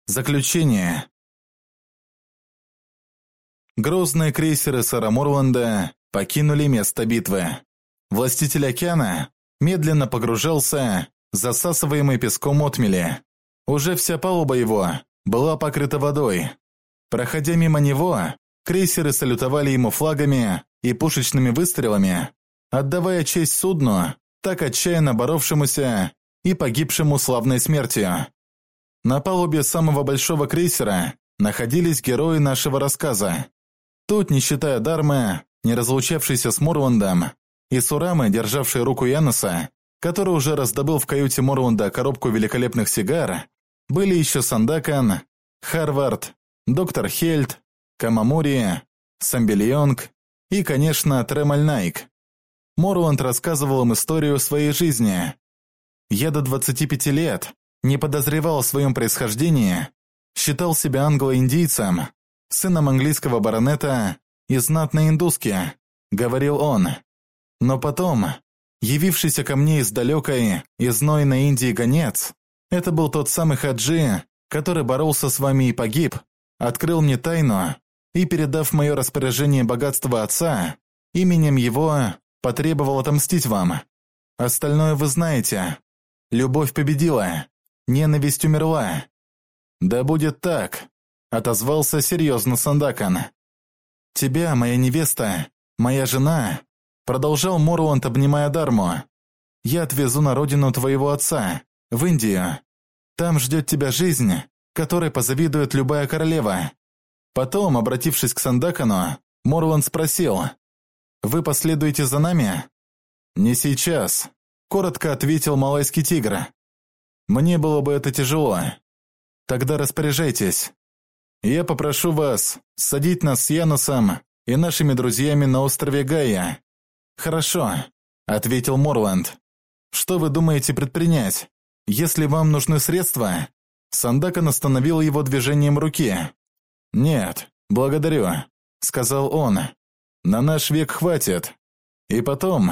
Заключение. Грозные крейсеры сэра Морланда покинули место битвы. Властитель океана медленно погружался, засасываемый песком отмели. Уже вся палуба его была покрыта водой. Проходя мимо него, крейсеры салютовали ему флагами и пушечными выстрелами, отдавая честь судну, так отчаянно боровшемуся и погибшему славной смертью. На палубе самого большого крейсера находились герои нашего рассказа. Тут, не считая Дармы, не разлучавшейся с Морландом, и Сурамы, державшей руку Яноса, который уже раздобыл в каюте Морланда коробку великолепных сигар, были еще Сандакан, Харвард, доктор Хельд, Камамури, Самбельонг и, конечно, Тремальнайк. Морланд рассказывал им историю своей жизни. Я до 25 лет не подозревал о своем происхождении, считал себя англо-индийцем, сыном английского баронета и знатной индуски, говорил он. Но потом, явившийся ко мне из далекой и знойной Индии гонец, это был тот самый Хаджи, который боролся с вами и погиб, открыл мне тайну и, передав в мое распоряжение богатство отца, именем его потребовал отомстить вам. Остальное вы знаете. Любовь победила, ненависть умерла. Да будет так, отозвался серьезно Сандакан. Тебя, моя невеста, моя жена, продолжал Морланд, обнимая Дарму. Я отвезу на родину твоего отца, в Индию. Там ждет тебя жизнь, которой позавидует любая королева. Потом, обратившись к Сандакану, Морланд спросил: «Вы последуете за нами?» «Не сейчас», — коротко ответил малайский тигр. «Мне было бы это тяжело. Тогда распоряжайтесь. Я попрошу вас садить нас с Яносом и нашими друзьями на острове Гая». «Хорошо», — ответил Морланд. «Что вы думаете предпринять? Если вам нужны средства?» Сандакан остановил его движением руки. «Нет, благодарю», — сказал он. «На наш век хватит. И потом,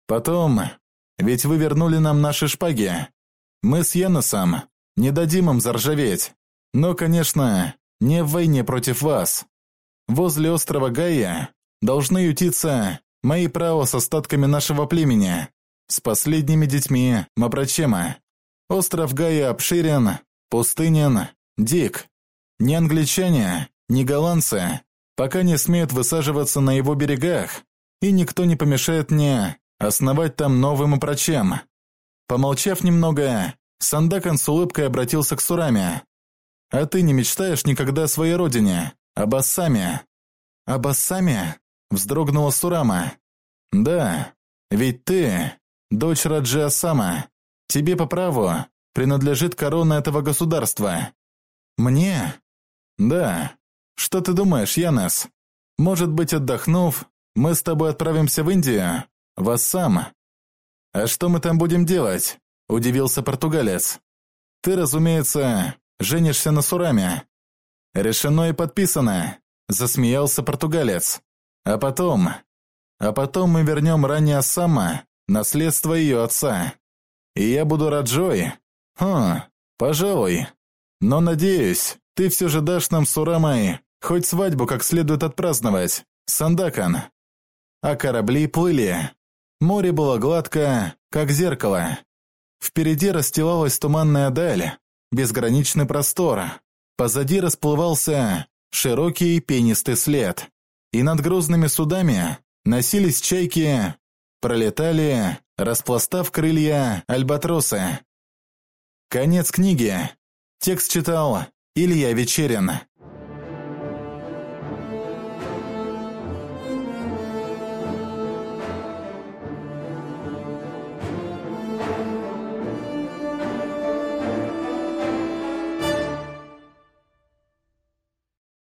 ведь вы вернули нам наши шпаги. Мы с Яносом не дадим им заржаветь. Но, конечно, не в войне против вас. Возле острова Гая должны ютиться мои прао с остатками нашего племени, с последними детьми Мапрачема. Остров Гая обширен, пустынен, дик. Ни англичане, ни голландцы пока не смеют высаживаться на его берегах, и никто не помешает мне основать там новый Мапрачем». Помолчав немного, Сандакан с улыбкой обратился к Сураме. «А ты не мечтаешь никогда о своей родине, об Ассаме?» «Об Ассаме?» – вздрогнула Сурама. «Да, ведь ты, дочь Раджи Ассама, тебе по праву принадлежит корона этого государства». «Мне?» «Да. Что ты думаешь, Янос? Может быть, отдохнув, мы с тобой отправимся в Индию, в Ассам?» «А что мы там будем делать?» – удивился португалец. «Ты, разумеется, женишься на Сураме». «Решено и подписано», – засмеялся португалец. «А потом мы вернем ранее Ассама, наследство ее отца. И я буду Раджой. Пожалуй. Но, надеюсь, ты все же дашь нам с Сурамой хоть свадьбу как следует отпраздновать, Сандакан». А корабли плыли. Море было гладко, как зеркало. Впереди расстилалась туманная даль, безграничный простор. Позади расплывался широкий пенистый след. И над грозными судами носились чайки, пролетали, распластав крылья, альбатросы. Конец книги. Текст читал Илья Вечерин.